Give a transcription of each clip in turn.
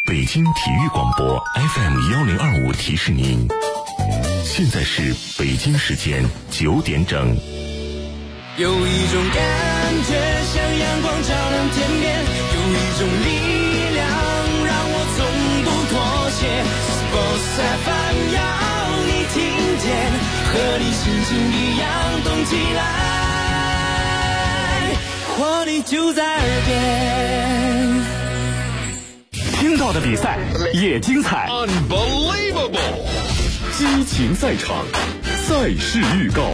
北京体育广播 FM1025提示您，现在是北京时间9点整。 有一种感觉像阳光照亮天边，有一种力量让我从不妥协。Sports FM 要你听见，和你心情一样动起来，活力就在耳边。 听到的比赛也精彩 ，Unbelievable！ 激情赛场，赛事预告。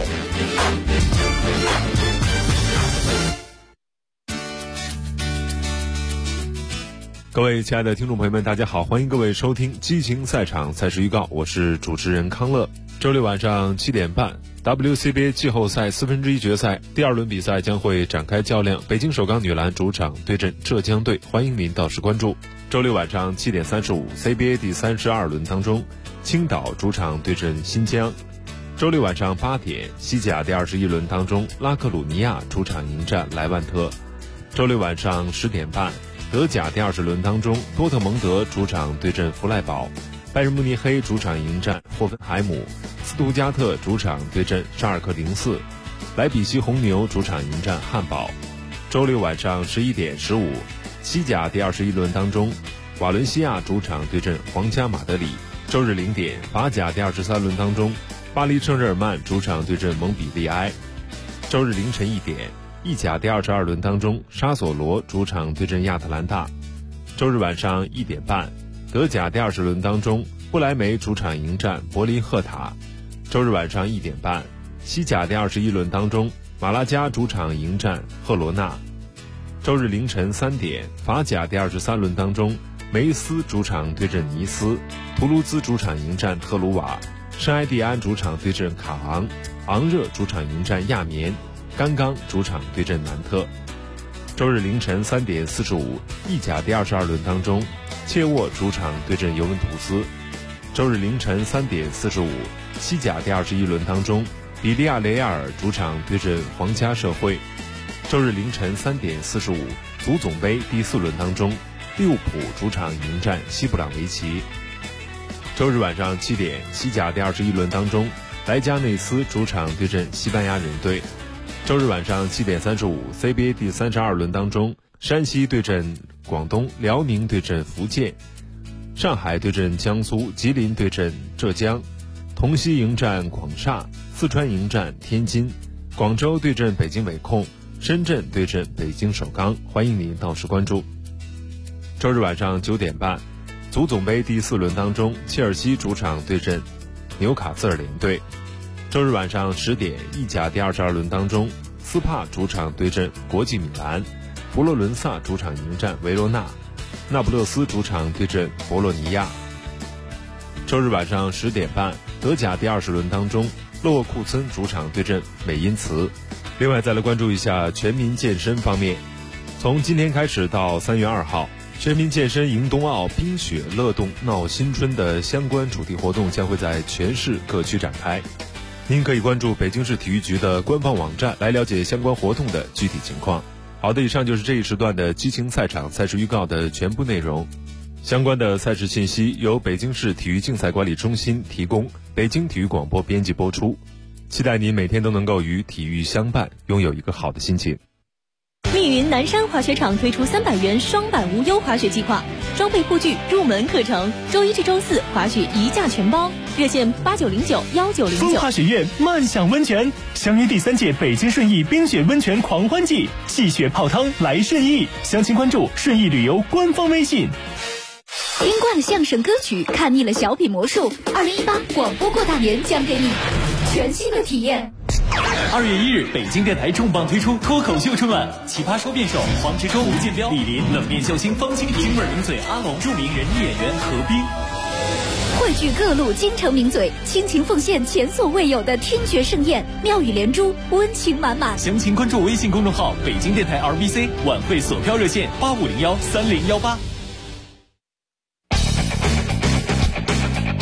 各位亲爱的听众朋友们，大家好，欢迎各位收听激情赛场赛事预告，我是主持人康乐。周六晚上7点半 WCBA 季后赛1/4决赛第2轮比赛将会展开较量，北京首钢女篮主场对阵浙江队，欢迎您到时关注。周六晚上7点35 CBA 第32轮当中，青岛主场对阵新疆。周六晚上8点西甲第21轮当中，拉克鲁尼亚主场迎战莱万特。周六晚上10点半德甲第20轮当中，多特蒙德主场对阵弗赖堡，拜仁慕尼黑主场迎战霍芬海姆，斯图加特主场对阵沙尔克04，莱比锡红牛主场迎战汉堡。周六晚上11点15西甲第21轮当中，瓦伦西亚主场对阵皇家马德里。周日0点法甲第23轮当中，巴黎圣日耳曼主场对阵蒙彼利埃。周日凌晨1点意甲第22轮当中，沙索罗主场对阵亚特兰大。周日晚上1点半德甲第20轮当中，不莱梅主场迎战柏林赫塔。周日晚上1点半西甲第21轮当中，马拉加主场迎战赫罗纳。周日凌晨3点法甲第23轮当中，梅斯主场对阵尼斯，图卢兹主场迎战特鲁瓦，圣埃蒂安主场对阵卡昂，昂热主场迎战亚眠，甘刚主场对阵南特。周日凌晨3点45意甲第22轮当中，切沃主场对阵尤文图斯。周日凌晨3点45西甲第21轮当中，比利亚雷亚尔主场对阵皇家社会。周日凌晨3点45足总杯第4轮当中，利物浦主场迎战西布朗维奇。周日晚上7点西甲第21轮当中，莱加内斯主场对阵西班牙人队。周日晚上7点35 CBA 第32轮当中，山西对阵广东，辽宁对阵福建，上海对阵江苏，吉林对阵浙江，同曦迎战广厦，四川迎战天津，广州对阵北京伟控，深圳对阵北京首钢，欢迎您到时关注。周日晚上9点半足总杯第4轮当中，切尔西主场对阵纽卡斯尔联队。周日晚上10点意甲第22轮当中，斯帕主场对阵国际米兰，佛罗伦萨主场迎战维罗纳，那不勒斯主场对阵博洛尼亚。周日晚上10点半德甲第20轮当中，勒沃库森主场对阵美因茨。另外再来关注一下全民健身方面，从今天开始到3月2号，全民健身迎冬奥冰雪乐动闹新春的相关主题活动将会在全市各区展开。您可以关注北京市体育局的官方网站来了解相关活动的具体情况。好的，以上就是这一时段的激情赛场赛事预告的全部内容。相关的赛事信息由北京市体育竞赛管理中心提供，北京体育广播编辑播出。期待您每天都能够与体育相伴，拥有一个好的心情。 密云南山滑雪场推出300元双板无忧滑雪计划，装备护具、入门课程，周1至周4滑雪一价全包，热线8909-1909。 风华雪苑慢享温泉，相约第3届北京顺义冰雪温泉狂欢季，戏雪泡汤来顺义，详情关注顺义旅游官方微信。 听惯了相声歌曲，看腻了小品魔术，2018广播过大年将给你全新的体验。 2月1日，北京电台重磅推出脱口秀春晚，奇葩说辩手黄执中、吴建彪、李林，冷面笑星方清平，京味名嘴阿龙，著名人艺演员何冰， 汇聚各路京城名嘴，倾情奉献前所未有的听觉盛宴，妙语连珠，温情满满。 详情关注微信公众号北京电台 RBC， 晚会索票热线85013018。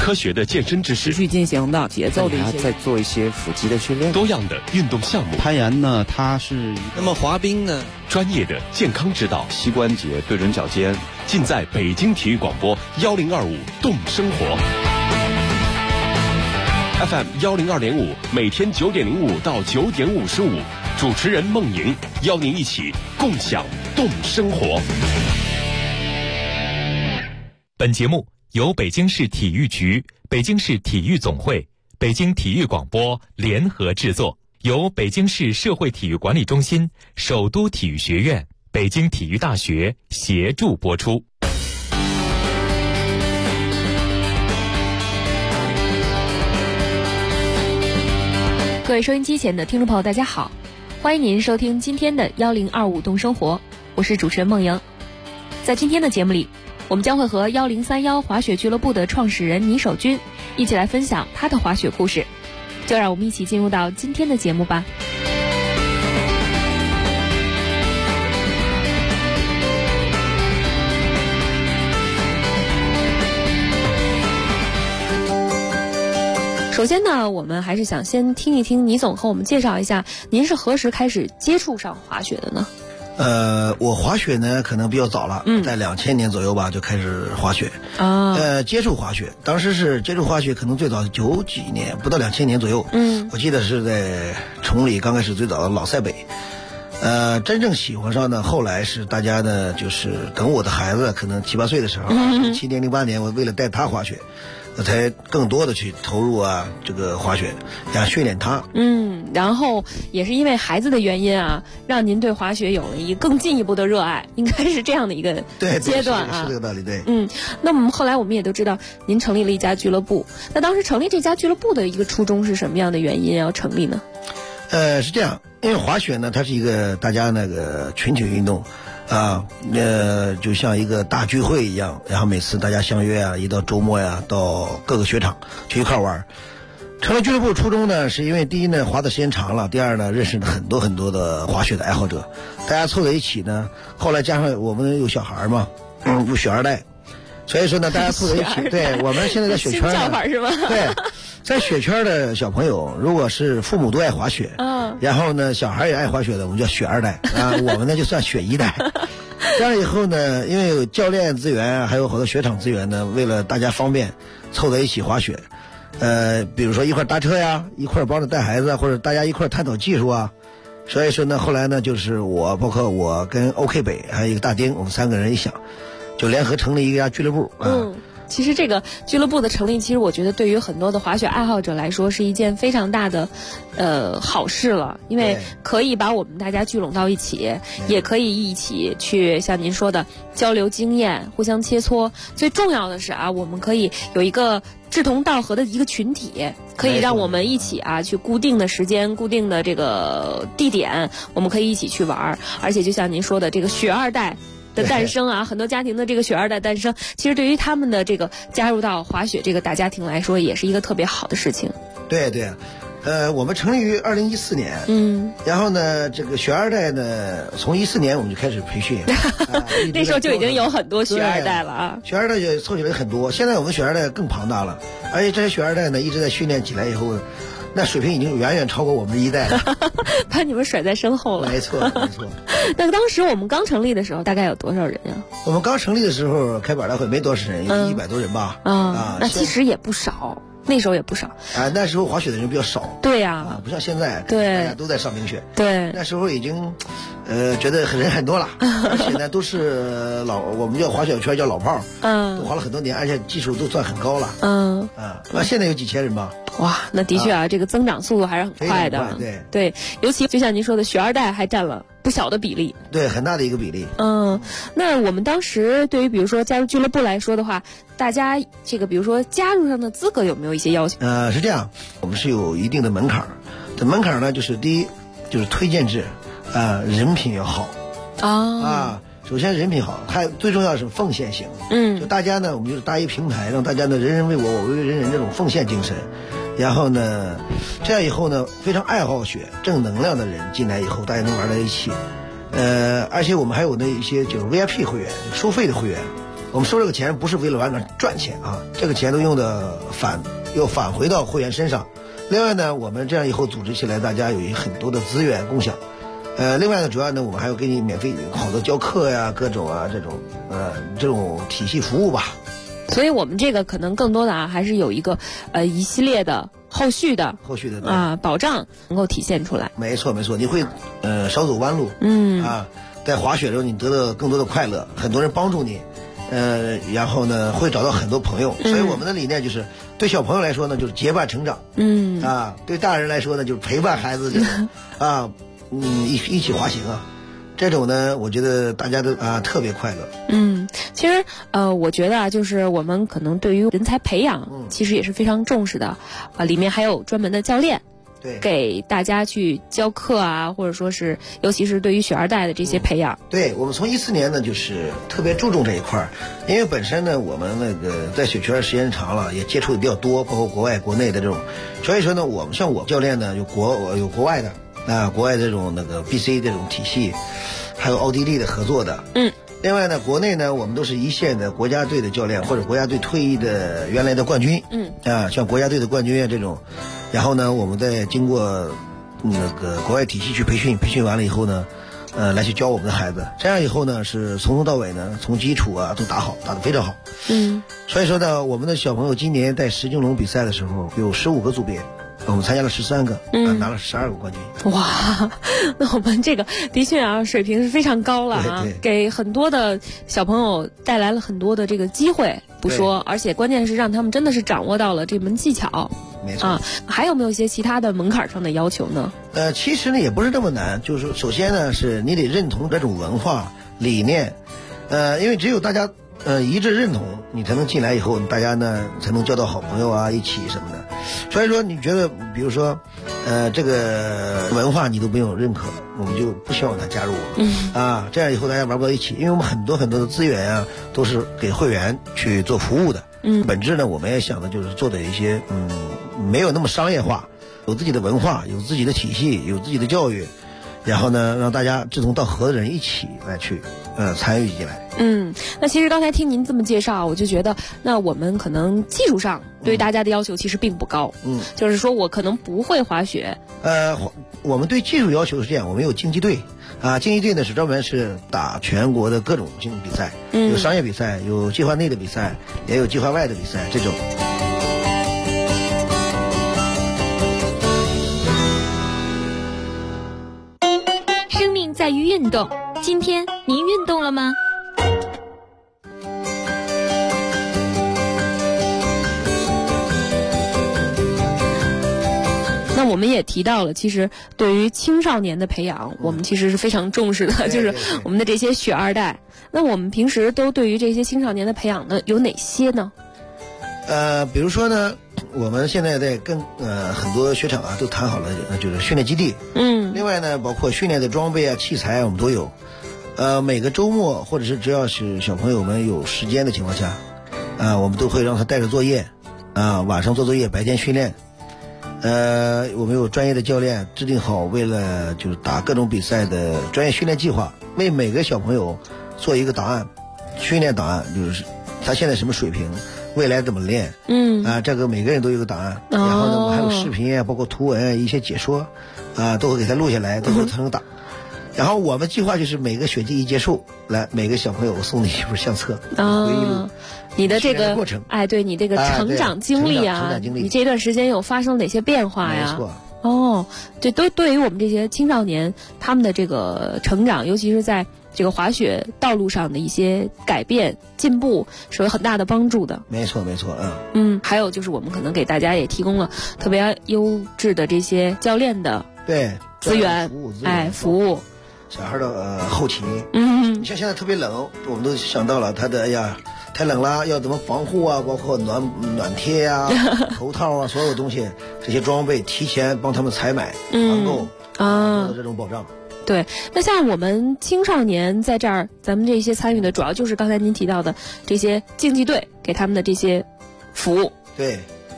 科学的健身知识， 持续进行的节奏的一些， 再做一些腹肌的训练， 多样的运动项目。 攀岩呢，它是那么滑冰呢， 专业的健康指导， 膝关节对准脚尖， 尽在北京体育广播1025动生活。FM 102.5，每天9点05到9点55，主持人孟莹邀您一起共享动生活。 本节目由北京市体育局、北京市体育总会、北京体育广播联合制作，由北京市社会体育管理中心、首都体育学院、北京体育大学协助播出。 各位收音机前的听众朋友，大家好，欢迎您收听今天的1025动生活，我是主持人孟莹。在今天的节目里，我们将会和1031滑雪俱乐部的创始人倪守军一起来分享他的滑雪故事，就让我们一起进入到今天的节目吧。首先呢，我们还是想先听一听倪总和我们介绍一下，您是何时开始接触上滑雪的呢？ 我滑雪呢可能比较早了，在2000年左右吧就开始滑雪啊。接触滑雪，当时是接触滑雪，可能最早90几年，不到2000年左右。我记得是在崇礼刚开始最早的老塞北。真正喜欢上呢，后来是大家呢，就是等我的孩子可能7、8岁的时候，7年、08年，我为了带他滑雪，我才更多的去投入这个滑雪，想训练他。 然后也是因为孩子的原因啊，让您对滑雪有了一个更进一步的热爱，应该是这样的一个阶段啊。 是这个道理，对。 那么后来我们也都知道，您成立了一家俱乐部。那当时成立这家俱乐部的一个初衷是什么样的原因要成立呢？ 是这样，因为滑雪呢，它是一个大家那个群体运动。就像一个大聚会一样，然后每次大家相约一到周末到各个雪场去一块玩。成立俱乐部初衷呢，是因为第一呢滑的时间长了，第二呢认识了很多的滑雪的爱好者，大家凑在一起呢，后来加上我们有小孩嘛，有雪二代，所以说呢大家凑在一起，对，我们现在在雪圈呢， 新叫法是吗？ 对，在雪圈的小朋友，如果是父母都爱滑雪，然后呢小孩也爱滑雪的，我们叫雪二代我们呢就算雪一代。这样以后呢，因为有教练资源，还有好多雪场资源呢，为了大家方便，凑在一起滑雪。比如说一块搭车呀，一块帮着带孩子，或者大家一块探讨技术啊。所以说呢，后来呢，就是我，包括我跟 OK 北还有一个大丁，我们3个人一想，就联合成立一家俱乐部其实这个俱乐部的成立，其实我觉得对于很多的滑雪爱好者来说是一件非常大的好事了，因为可以把我们大家聚拢到一起，也可以一起去像您说的交流经验，互相切磋。最重要的是我们可以有一个志同道合的一个群体，可以让我们一起去固定的时间、固定的这个地点，我们可以一起去玩。而且就像您说的，这个雪二代的诞生很多家庭的这个雪二代诞生，其实对于他们的这个加入到滑雪这个大家庭来说，也是一个特别好的事情。 对，我们成立于2014年，然后呢，这个雪二代呢，从14年我们就开始培训， 那时候就已经有很多雪二代了雪二代也凑起来很多，现在我们雪二代更庞大了，而且这些雪二代呢一直在训练起来以后，那水平已经远远超过我们的一代了， 把你们甩在身后了。 没错。 那当时我们刚成立的时候，大概有多少人呀？ 我们刚成立的时候开板大会没多少人，有100多人吧。 那其实也不少。那时候也不少那时候滑雪的人比较少。 对呀不像现在， 对， 大家都在上冰雪。 对， 那时候已经觉得人很多了，而且呢都是我们叫滑雪圈叫老炮都滑了很多年，而且技术都算很高了。那现在有几千人吧。 哇，那的确这个增长速度还是很快的。对，尤其就像您说的，雪二代还占了不小的比例。 对，很大的一个比例。 那我们当时对于比如说加入俱乐部来说的话，大家这个比如说加入上的资格有没有一些要求？ 是这样，我们是有一定的门槛。这门槛呢，就是第一就是推荐制，人品要好首先人品好，还最重要是奉献型。就大家呢，我们就是搭一平台，让大家呢人人为我，我为人人这种奉献精神。然后呢，这样以后呢，非常爱好雪、正能量的人进来以后，大家能玩在一起。而且我们还有那一些就是 VIP 会员，收费的会员， 我们收这个钱不是为了往哪赚钱啊，这个钱都用的又返回到会员身上。另外呢，我们这样以后组织起来，大家有很多的资源共享。另外呢，主要呢，我们还要给你免费好多教课呀，各种啊这种体系服务吧。 所以我们这个可能更多的还是有一个一系列的后续的保障能够体现出来。 没错，你会少走弯路。在滑雪的时候你得到更多的快乐，很多人帮助你。然后呢，会找到很多朋友，所以我们的理念就是，对小朋友来说呢，就是结伴成长，对大人来说呢，就是陪伴孩子这种，一起滑行啊，这种呢，我觉得大家都特别快乐。 其实我觉得就是我们可能对于人才培养，其实也是非常重视的，里面还有专门的教练。 对， 给大家去教课啊，或者说是，尤其是对于雪二代的这些培养。 对，我们从14年呢，就是特别注重这一块，因为本身呢，我们那个在雪圈时间长了，也接触的比较多，包括国外、国内的这种，所以说呢，我们像我教练呢，有国外的国外这种那个 BC 这种体系，还有奥地利的合作的。另外呢，国内呢，我们都是一线的国家队的教练或者国家队退役的原来的冠军。像国家队的冠军啊这种。然后呢，我们再经过那个国外体系去培训完了以后呢，来去教我们的孩子。这样以后呢，是从头到尾呢，从基础都打得非常好。所以说呢，我们的小朋友今年在石金龙比赛的时候有15个组别，我们参加了13个，拿了12个冠军。 哇，那我们这个的确水平是非常高了啊，给很多的小朋友带来了很多的这个机会不说，而且关键是让他们真的是掌握到了这门技巧。 没错还有没有一些其他的门槛上的要求呢？ 其实呢也不是这么难，就是首先呢是你得认同这种文化理念，因为只有大家一致认同，你才能进来以后，大家呢才能交到好朋友啊，一起什么的。所以说你觉得，比如说这个文化你都没有认可，我们就不希望他加入这样以后大家玩不到一起，因为我们很多的资源都是给会员去做服务的。本质呢我们也想的就是做的一些没有那么商业化，有自己的文化，有自己的体系，有自己的教育，然后呢让大家志同道合的人一起来去参与进来。 那其实刚才听您这么介绍，我就觉得那我们可能技术上对大家的要求其实并不高。就是说我可能不会滑雪。 我们对技术要求是这样，我们有竞技队竞技队呢是专门是打全国的各种竞技比赛，有商业比赛，有计划内的比赛，也有计划外的比赛这种。 生命在于运动，今天您运动了吗？ 那我们也提到了，其实对于青少年的培养，我们其实是非常重视的，就是我们的这些雪二代。那我们平时都对于这些青少年的培养呢，有哪些呢？ 比如说呢，我们现在在跟很多雪场都谈好了，就是训练基地。另外呢，包括训练的装备器材我们都有。每个周末或者是只要是小朋友们有时间的情况下，我们都会让他带着作业，晚上做作业，白天训练。我们有专业的教练制定好为了就是打各种比赛的专业训练计划，为每个小朋友做一个档案，训练档案，就是他现在什么水平，未来怎么练。这个每个人都有个档案。然后呢，我们还有视频包括图文一些解说都会给他录下来，都会才能打。然后我们计划就是每个雪季一结束，来每个小朋友送你一本相册，回忆录。 你的这个过程， 对你这个成长经历你这段时间有发生哪些变化呀？ 没错。 这都对于我们这些青少年他们的这个成长，尤其是在这个滑雪道路上的一些改变进步，是有很大的帮助的。 没错。 还有就是我们可能给大家也提供了特别优质的这些教练的资源，服务。 小孩的后勤，你像现在特别冷，我们都想到了他的太冷了，要怎么防护包括暖贴头套所有东西这些装备提前帮他们采买团购这种保障。 对，那像我们青少年在这儿，咱们这些参与的主要就是刚才您提到的这些竞技队给他们的这些服务。 对，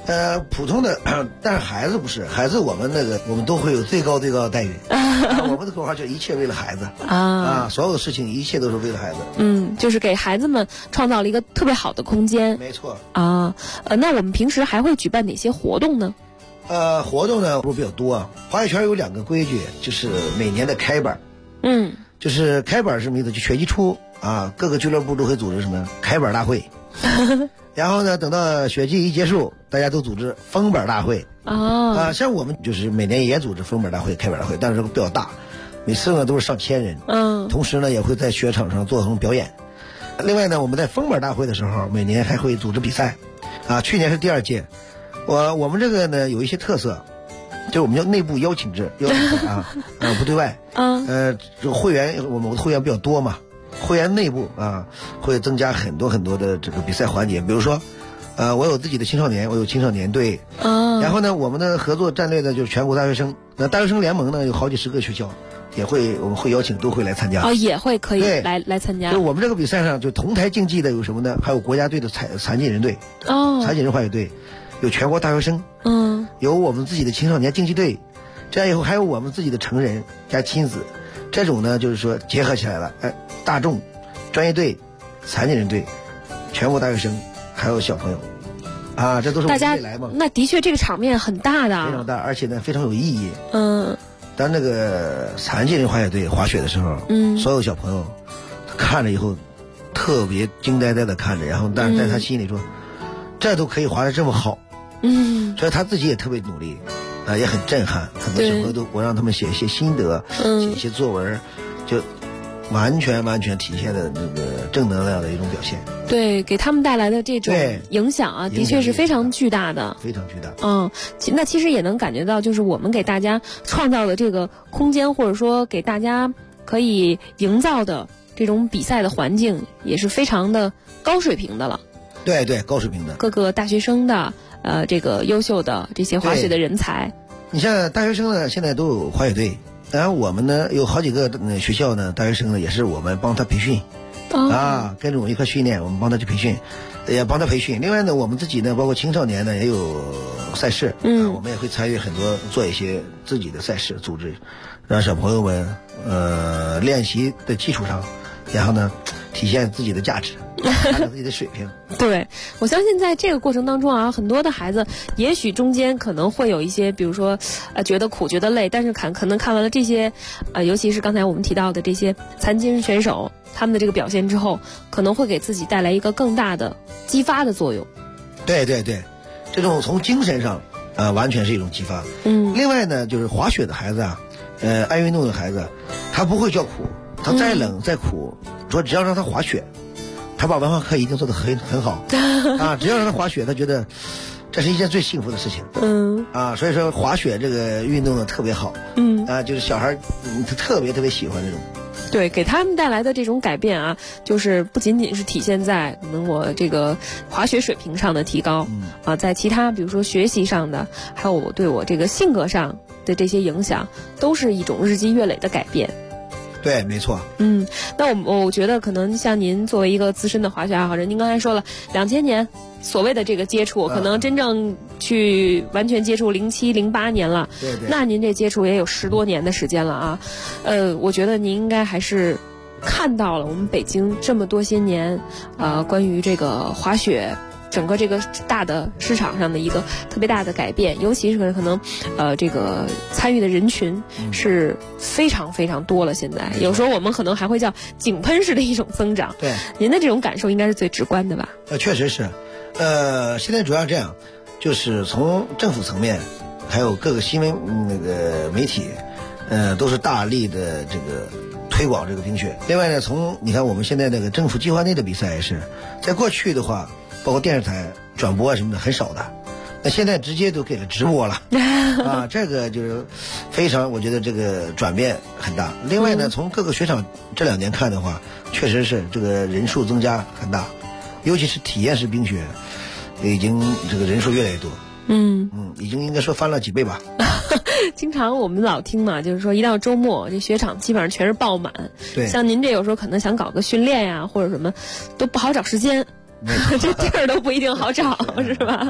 普通的，但是孩子不是，孩子我们都会有最高的待遇。我们的口号叫一切为了孩子所有的事情一切都是为了孩子。 就是给孩子们创造了一个特别好的空间。 没错那我们平时还会举办哪些活动呢？ 活动呢比较多啊。滑雪圈有2个规矩，就是每年的开板。就是开板是什么意思？就雪季初各个俱乐部都会组织什么开板大会。然后呢，等到雪季一结束，大家都组织封板大会。像我们就是每年也组织封板大会、开板大会，但是比较大，每次呢都是上千人。同时呢也会在雪场上做成表演。另外呢，我们在封板大会的时候，每年还会组织比赛。去年是第2届。我们这个呢有一些特色，就是我们叫内部邀请制，不对外。这个会员我们会员比较多嘛。会员内部会增加很多的这个比赛环节，比如说，我有自己的青少年，我有青少年队。然后呢，我们的合作战略呢就是全国大学生。那大学生联盟呢有好几十个学校，我们会邀请都会来参加。 也会可以来参加。 就我们这个比赛上，就同台竞技的有什么呢？还有国家队的残疾人队，残疾人滑雪队，有全国大学生，有我们自己的青少年竞技队，这样以后还有我们自己的成人加亲子。这种呢就是说结合起来了，大众、专业队、残疾人队、全国大学生，还有小朋友，这都是我们未来嘛。 那的确这个场面很大的， 非常大，而且呢非常有意义。当那个残疾人滑雪队滑雪的时候，所有小朋友看着以后特别惊呆呆的看着，然后但是在他心里说，这都可以滑得这么好，所以他自己也特别努力。也很震撼，很多小朋友我让他们写一些心得，写一些作文，就完全体现的那个正能量的一种表现。 对，给他们带来的这种影响的确是非常巨大的， 非常巨大。 那其实也能感觉到，就是我们给大家创造的这个空间，或者说给大家可以营造的这种比赛的环境，也是非常的高水平的了。 对，高水平的， 各个大学生的这个优秀的这些滑雪的人才。 你像大学生呢，现在都有滑雪队，然后我们呢有好几个学校呢，大学生呢也是我们帮他培训，跟着我们一块训练，我们帮他去培训，也帮他培训。另外呢，我们自己呢，包括青少年呢也有赛事，我们也会参与很多，做一些自己的赛事组织，让小朋友们练习的基础上，然后呢体现自己的价值。看到自己的水平。 对，我相信在这个过程当中很多的孩子也许中间可能会有一些，比如说觉得苦觉得累，但是可能看完了这些尤其是刚才我们提到的这些残疾人选手他们的这个表现之后，可能会给自己带来一个更大的激发的作用。 对，这种从精神上完全是一种激发。另外呢，就是滑雪的孩子爱运动的孩子，他不会叫苦，他再冷再苦，说只要让他滑雪，他把文化课一定做得很好只要让他滑雪，他觉得这是一件最幸福的事情。所以说滑雪这个运动呢特别好。就是小孩特别喜欢这种。 对，给他们带来的这种改变就是不仅仅是体现在可能我这个滑雪水平上的提高在其他比如说学习上的，还有我对我这个性格上的这些影响，都是一种日积月累的改变。 对，没错。 那我觉得可能像您作为一个资深的滑雪爱好者，您刚才说了2000年所谓的这个接触，可能真正去完全接触07、08年了。 对。 那您这接触也有10多年的时间了我觉得您应该还是看到了我们北京这么多些年关于这个滑雪整个这个大的市场上的一个特别大的改变，尤其是可能这个参与的人群是非常多了。现在有时候我们可能还会叫井喷式的一种增长。 对， 您的这种感受应该是最直观的吧？ 确实是。现在主要这样，就是从政府层面，还有各个新闻媒体，都是大力的这个推广这个冰雪。另外呢，你看我们现在那个政府计划内的比赛也是，在过去的话，包括电视台转播什么的很少的，那现在直接都给了直播了这个就是非常，我觉得这个转变很大。另外呢，从各个雪场这2年看的话，确实是这个人数增加很大，尤其是体验式冰雪，已经这个人数越来越多。已经应该说翻了几倍吧。 经常我们老听嘛，就是说一到周末这雪场基本上全是爆满。 对， 像您这有时候可能想搞个训练呀或者什么，都不好找时间，这地儿都不一定好找是吧？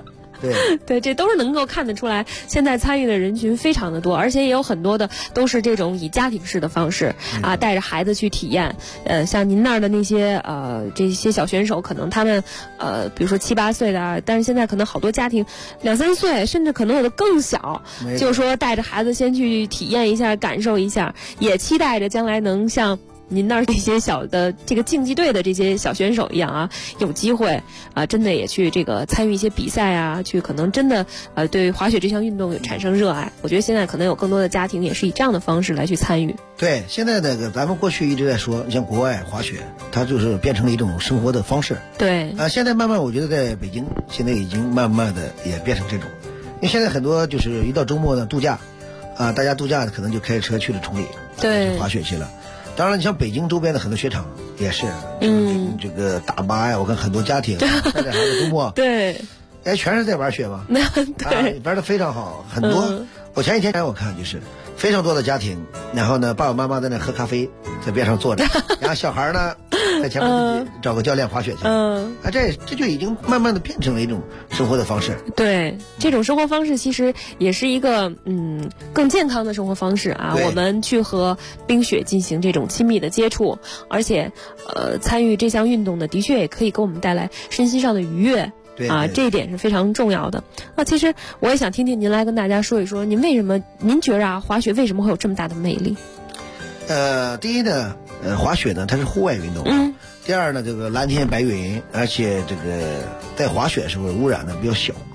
对，这都是能够看得出来，现在参与的人群非常的多，而且也有很多的都是这种以家庭式的方式啊，带着孩子去体验。像您那儿的那些这些小选手，可能他们比如说7、8岁的啊，但是现在可能好多家庭2、3岁，甚至可能有的更小，就是说带着孩子先去体验一下，感受一下，也期待着将来能像您那儿这些小的这个竞技队的这些小选手一样啊，有机会真的也去这个参与一些比赛啊，去可能真的对滑雪这项运动产生热爱。我觉得现在可能有更多的家庭也是以这样的方式来去参与。 对，现在那个咱们过去一直在说，像国外滑雪，它就是变成了一种生活的方式。 对现在慢慢我觉得在北京现在已经慢慢的也变成这种，因为现在很多就是一到周末呢度假大家度假可能就开着车去了崇礼， 对， 滑雪去了。当然，你像北京周边的很多雪场也是，这个大巴呀，我看很多家庭带着孩子周末， 对， 全是在玩雪嘛， 对， 玩得非常好，很多。我前几天我看就是非常多的家庭，然后呢，爸爸妈妈在那喝咖啡，在边上坐着，然后小孩呢在前面找个教练滑雪去，这就已经慢慢的变成了一种生活的方式。 对，这种生活方式其实也是一个更健康的生活方式啊。我们去和冰雪进行这种亲密的接触，而且参与这项运动呢，的确也可以给我们带来身心上的愉悦。 对这一点是非常重要的。那其实我也想听听您来跟大家说一说，您觉着滑雪为什么会有这么大的魅力？ 第一呢，滑雪呢它是户外运动，第二呢，这个蓝天白云，而且这个在滑雪的时候污染呢比较小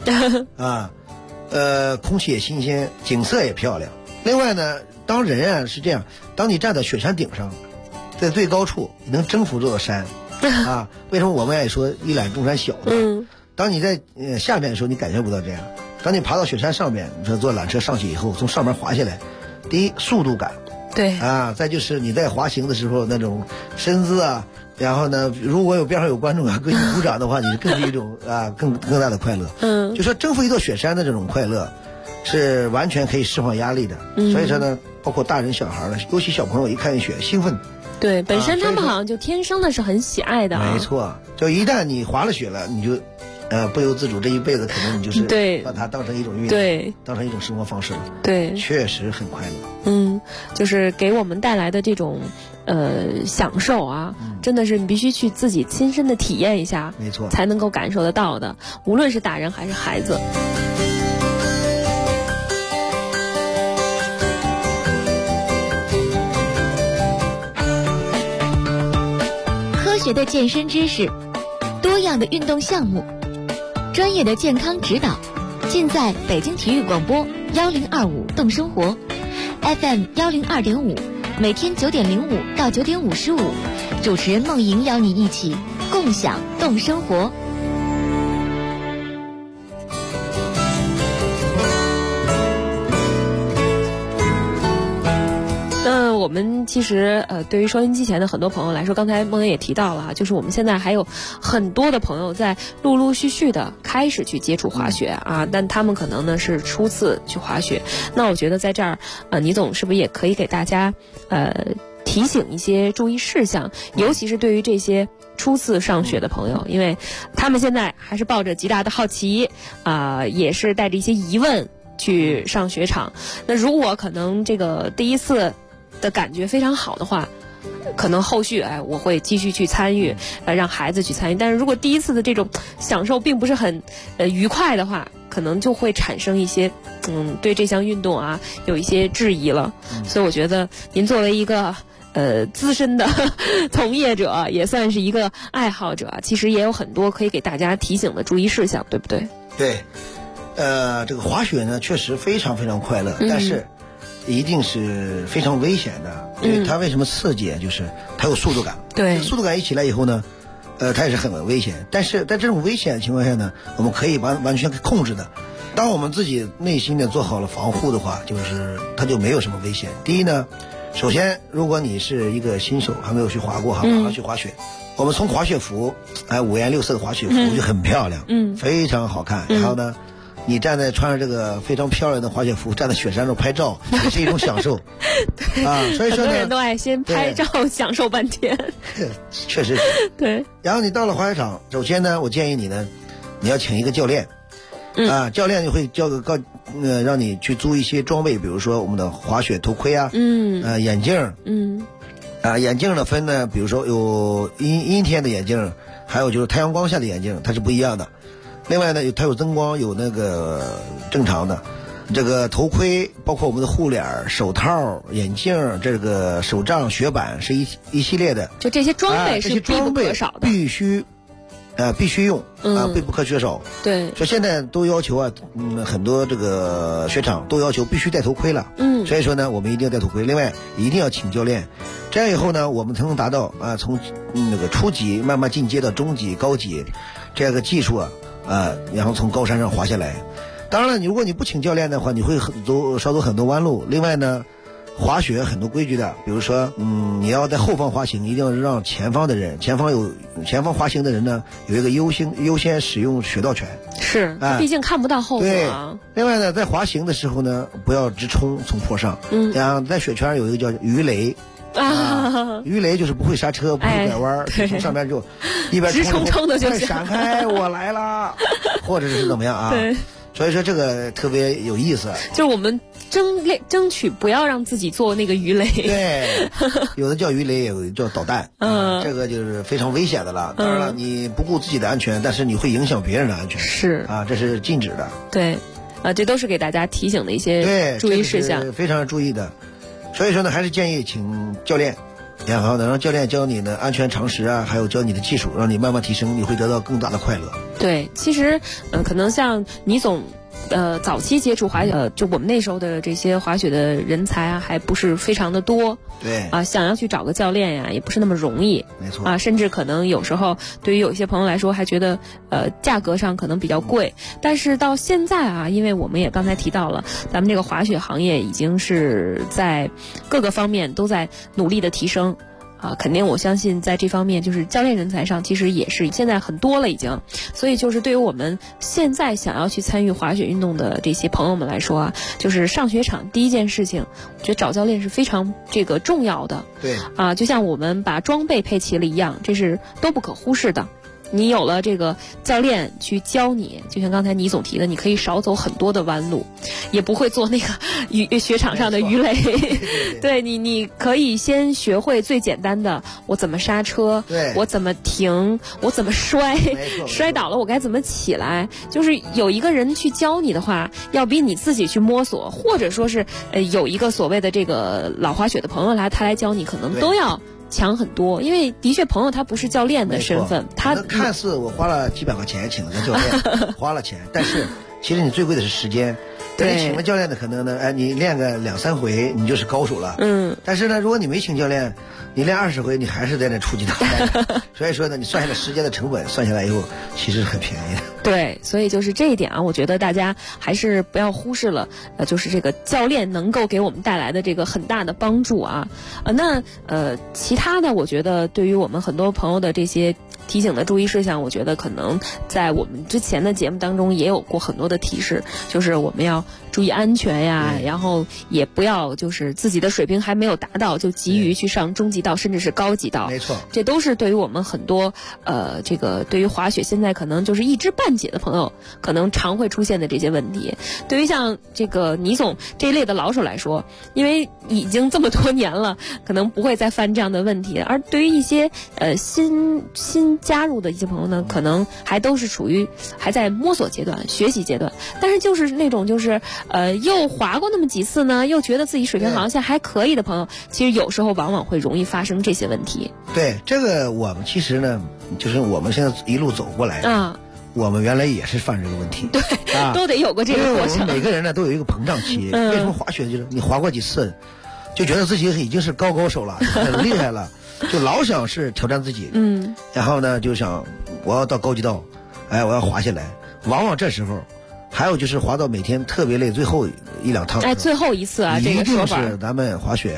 空气也新鲜，景色也漂亮。另外呢，当人是这样，当你站在雪山顶上，在最高处，你能征服这座山为什么我们爱说一览众山小呢？当你在下面的时候，你感觉不到这样。当你爬到雪山上面，你说坐缆车上去以后，从上面滑下来，第一速度感， 对再就是你在滑行的时候那种身姿然后呢，如果边上有观众给你鼓掌的话，你更是一种更大的快乐。就说征服一座雪山的这种快乐，是完全可以释放压力的。所以说呢，包括大人小孩呢，尤其小朋友一看见雪兴奋。 对，本身他们好像就天生的是很喜爱的没错，就一旦你滑了雪了，你就不由自主这一辈子可能你就是把它当成一种运动，当成一种生活方式了。 对， 确实很快乐。 就是给我们带来的这种享受真的是你必须去自己亲身的体验一下， 没错， 才能够感受得到的，无论是大人还是孩子。 科学的健身知识，多样的运动项目，专业的健康指导，尽在北京体育广播1025动生活 FM 102.5，每天9点05到9点55，主持人梦莹邀你一起共享动生活。 我们其实对于收音机前的很多朋友来说，刚才梦妍也提到了就是我们现在还有很多的朋友在陆陆续续的开始去接触滑雪但他们可能呢是初次去滑雪。那我觉得在这儿倪总是不是也可以给大家提醒一些注意事项，尤其是对于这些初次上雪的朋友，因为他们现在还是抱着极大的好奇也是带着一些疑问去上雪场。那如果可能这个第一次的感觉非常好的话，可能后续我会继续去参与让孩子去参与。但是如果第一次的这种享受并不是很愉快的话，可能就会产生一些对这项运动有一些质疑了。所以我觉得您作为一个资深的从业者，也算是一个爱好者，其实也有很多可以给大家提醒的注意事项，对不对？ 对，这个滑雪呢确实非常非常快乐，但是一定是非常危险的。因为它为什么刺激，就是它有速度感。 对， 速度感一起来以后呢，它也是很危险。但是在这种危险的情况下呢，我们可以完全控制的。当我们自己内心的做好了防护的话，就是它就没有什么危险。第一呢，首先如果你是一个新手，还没有去滑过马上去滑雪，我们从滑雪服5颜6色的滑雪服就很漂亮，非常好看。然后呢，你穿着这个非常漂亮的滑雪服站在雪山上拍照，也是一种享受。所以说呢， 很多人都爱先拍照享受半天。 确实是。 对。 然后你到了滑雪场，首先呢，我建议你呢，你要请一个教练。 教练就会让你去租一些装备，比如说我们的滑雪头盔啊，眼镜，眼镜呢分呢，比如说有阴天的眼镜，还有就是太阳光下的眼镜，它是不一样的。另外呢，它有增光，有那个正常的。这个头盔包括我们的护脸、手套、眼镜、这个手杖、雪板是一系列的。 就这些装备是必不可少的， 必须用必不可缺少。 对， 所以现在都要求很多这个雪场都要求必须戴头盔了。所以说呢，我们一定要戴头盔。另外，一定要请教练。这样以后呢，我们才能达到从那个初级慢慢进阶到中级、高级这样个技术然后从高山上滑下来。当然了，如果你不请教练的话，你会少走很多弯路。另外呢，滑雪很多规矩的，比如说，你要在后方滑行，一定要让前方滑行的人呢有一个优先使用雪道权。 是，毕竟看不到后对。 方。 另外呢，在滑行的时候呢，不要直冲从坡上。然后在雪圈有一个叫鱼雷。鱼雷就是不会刹车，不会拐弯，从上边就一边直冲的就闪开，我来了，或者是怎么样啊？ 对。 所以说这个特别有意思， 就是我们争取不要让自己做那个鱼雷。 对，有的叫鱼雷，有的叫导弹，这个就是非常危险的了。当然了，你不顾自己的安全，但是你会影响别人的安全， 是这是禁止的。 对，这都是给大家提醒的一些注意事项， 非常注意的。所以说呢，还是建议请教练。然后呢，让教练教你的安全常识还有教你的技术，让你慢慢提升，你会得到更大的快乐。 对，其实可能像倪总早期接触滑雪，就我们那时候的这些滑雪的人才还不是非常的多。 对想要去找个教练呀，也不是那么容易。 没错甚至可能有时候对于有一些朋友来说，还觉得价格上可能比较贵。但是到现在因为我们也刚才提到了，咱们这个滑雪行业已经是在各个方面都在努力的提升。肯定我相信在这方面就是教练人才上其实也是现在很多了已经，所以就是对于我们现在想要去参与滑雪运动的这些朋友们来说就是上雪场第一件事情，我觉得找教练是非常重要的。 对就像我们把装备配齐了一样，这是都不可忽视的。你有了这个教练去教你，就像刚才倪总提的，你可以少走很多的弯路，也不会做那个雪场上的鱼雷。对，你可以先学会最简单的，我怎么刹车，我怎么停，我怎么摔倒了我该怎么起来。就是有一个人去教你的话，要比你自己去摸索，或者说是有一个所谓的这个老滑雪的朋友他来教你，可能都要强很多。因为的确朋友他不是教练的身份，他看似我花了几百块钱请了个教练花了钱，但是其实你最贵的是时间。对，你请了教练的可能呢你练个2-3回你就是高手了。但是呢如果你没请教练，你练20回你还是在那初级档。所以说呢，你算下来时间的成本算下来以后其实是很便宜的。 对，所以就是这一点我觉得大家还是不要忽视了就是这个教练能够给我们带来的这个很大的帮助那其他的我觉得对于我们很多朋友的这些提醒的注意事项，我觉得可能在我们之前的节目当中也有过很多的提示，就是我们要注意安全呀，然后也不要就是自己的水平还没有达到就急于去上中级道甚至是高级道。 没错， 这都是对于我们很多这个对于滑雪现在可能就是一知半解的朋友可能常会出现的这些问题。对于像这个倪总这一类的老手来说，因为已经这么多年了，可能不会再犯这样的问题。而对于一些新加入的一些朋友呢，可能还都是处于还在摸索阶段、学习阶段。但是就是那种就是又滑过那么几次呢，又觉得自己水平好像还可以的朋友，其实有时候往往会容易发生这些问题。 对，这个我们其实呢，就是我们现在一路走过来我们原来也是犯这个问题。 对都得有过这个过程。 因为我们每个人呢都有一个膨胀期。为什么滑雪就是你滑过几次就觉得自己已经是高手了，很厉害了，就老想是挑战自己。然后呢就想我要到高级道，我要滑下来。往往这时候还有就是滑到每天特别累最后1-2趟， 最后一次这个说法一定是咱们滑雪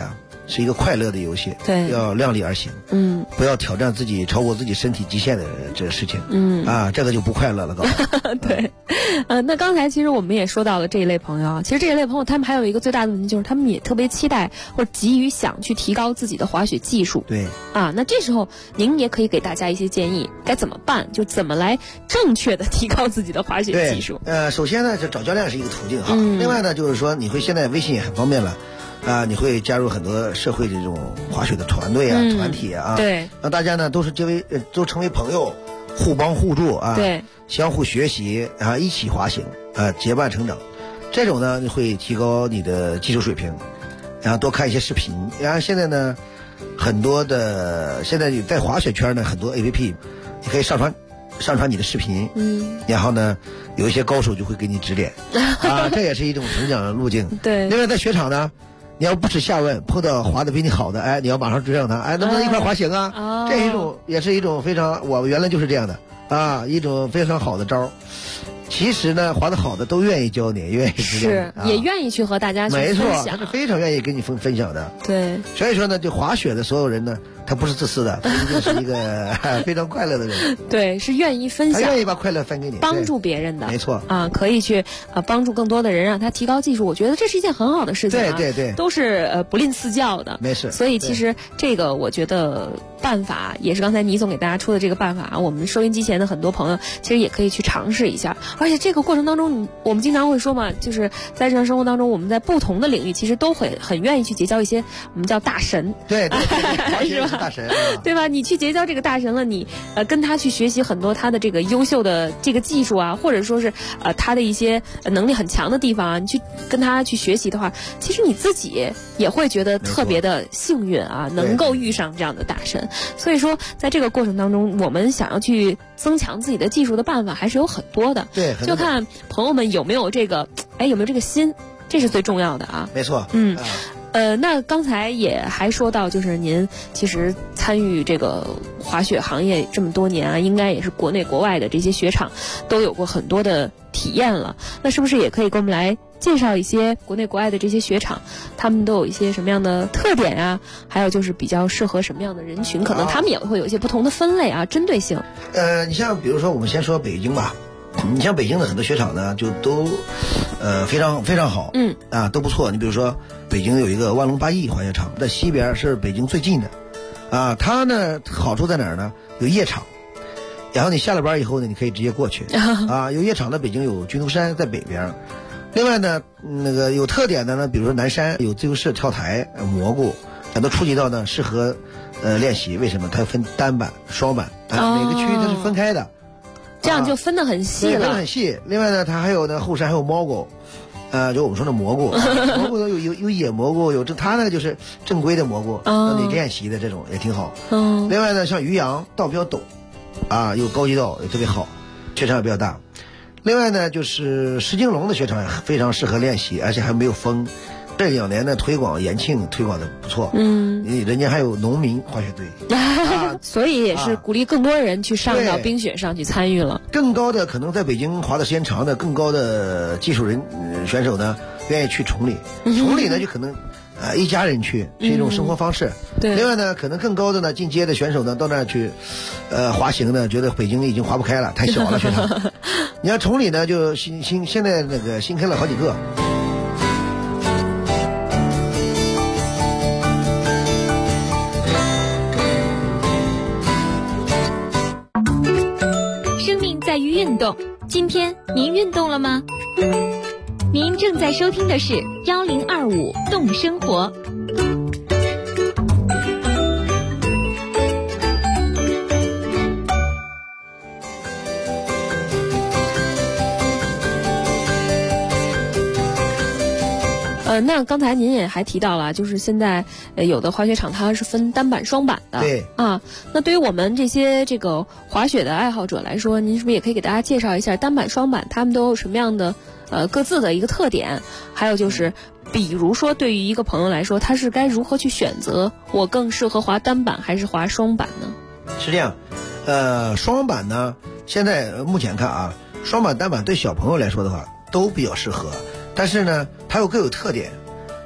是一个快乐的游戏， 对， 要量力而行，不要挑战自己超过自己身体极限的这个事情，这个就不快乐了，告诉你。 对，那刚才其实我们也说到了这一类朋友啊，其实这一类朋友他们还有一个最大的问题，就是他们也特别期待或者急于想去提高自己的滑雪技术。 对， 那这时候您也可以给大家一些建议，该怎么办？就怎么来正确的提高自己的滑雪技术？ 首先呢，就找教练是一个途径哈。另外呢，就是说你会现在微信也很方便了。你会加入很多社会的这种滑雪的团队啊、团体啊， 对， 让大家呢都成为朋友，互帮互助啊， 对， 相互学习啊，一起滑行啊，结伴成长，这种呢会提高你的技术水平，然后多看一些视频，然后现在呢，很多的现在在滑雪圈呢很多 APP， 你可以上传你的视频，然后呢有一些高手就会给你指点啊，这也是一种成长的路径。 对， 另外在雪场呢。你要不耻下问，碰到滑得比你好的，你要马上追上他，能不能一块滑行啊？这也是一种非常，我原来就是这样的啊，一种非常好的招。其实呢，滑得好的都愿意教你，愿意指点你， 也愿意去和大家去分享。 没错，他是非常愿意跟你分享的。 对， 所以说呢，就滑雪的所有人呢，他不是自私的，他一定是一个非常快乐的人。 对，是愿意分享， 他愿意把快乐分给你， 帮助别人的。 没错可以去帮助更多的人，让他提高技术。我觉得这是一件很好的事情啊。 对， 都是不吝赐教的。 没事。 所以其实这个我觉得办法也是刚才倪总给大家出的这个办法，我们收音机前的很多朋友其实也可以去尝试一下。而且这个过程当中，我们经常会说嘛，就是在日常生活当中，我们在不同的领域其实都会很愿意去结交一些我们叫大神。 对， 是吧？ 大神， 对吧？你去结交这个大神了，你跟他去学习很多他的这个优秀的这个技术啊，或者说是他的一些能力很强的地方啊，你去跟他去学习的话，其实你自己也会觉得特别的幸运啊，能够遇上这样的大神。所以说，在这个过程当中，我们想要去增强自己的技术的办法还是有很多的。 对， 就看朋友们有没有这个心，这是最重要的啊。 没错。 那刚才也还说到，就是您其实参与这个滑雪行业这么多年啊，应该也是国内国外的这些雪场都有过很多的体验了。那是不是也可以给我们来介绍一些国内国外的这些雪场，他们都有一些什么样的特点啊？还有就是比较适合什么样的人群？可能他们也会有一些不同的分类啊，针对性。 你像比如说我们先说北京吧。你像北京的很多雪场呢，就都非常非常好，都不错。你比如说北京有一个万隆八亿滑雪场，在西边是北京最近的，它呢好处在哪儿呢？有夜场，然后你下了班以后呢，你可以直接过去有夜场的北京有军头山在北边，另外呢那个有特点的呢，比如说南山有自由式跳台、蘑菇，很多初级道呢适合练习。为什么？它分单板、双板，每个区域它是分开的。 这样就分得很细了， 分得很细。另外呢，它还有呢后山还有蘑菇，就我们说的蘑菇，蘑菇有野蘑菇，有它那个就是正规的蘑菇，让你练习的这种也挺好。另外呢，像渔阳道比较陡，有高级道也特别好，雪场也比较大。另外呢，就是石金龙的雪场也非常适合练习，而且还没有风。这2年的推广延庆推广的不错，人家还有农民滑雪队， 所以也是鼓励更多人去上到冰雪上去参与了。 更高的可能在北京滑的时间长的更高的技术选手呢，愿意去崇礼，崇礼呢就可能一家人去是一种生活方式。 对。 另外呢，可能更高的呢进阶的选手呢到那儿去滑行呢，觉得北京已经滑不开了，太小了雪场。你看崇礼呢，就现在那个新开了好几个。 在于运动，今天您运动了吗？您正在收听的是1025动生活。 那刚才您也还提到了，就是现在有的滑雪场它是分单板、双板的。 对啊，那对于我们这个滑雪的爱好者来说，您是不是也可以给大家介绍一下单板、双板他们都有什么样的各自的一个特点？还有就是，比如说对于一个朋友来说，他是该如何去选择？我更适合滑单板还是滑双板呢？ 是这样，双板呢，现在目前看双板、单板对小朋友来说的话都比较适合。但是呢，它又各有特点，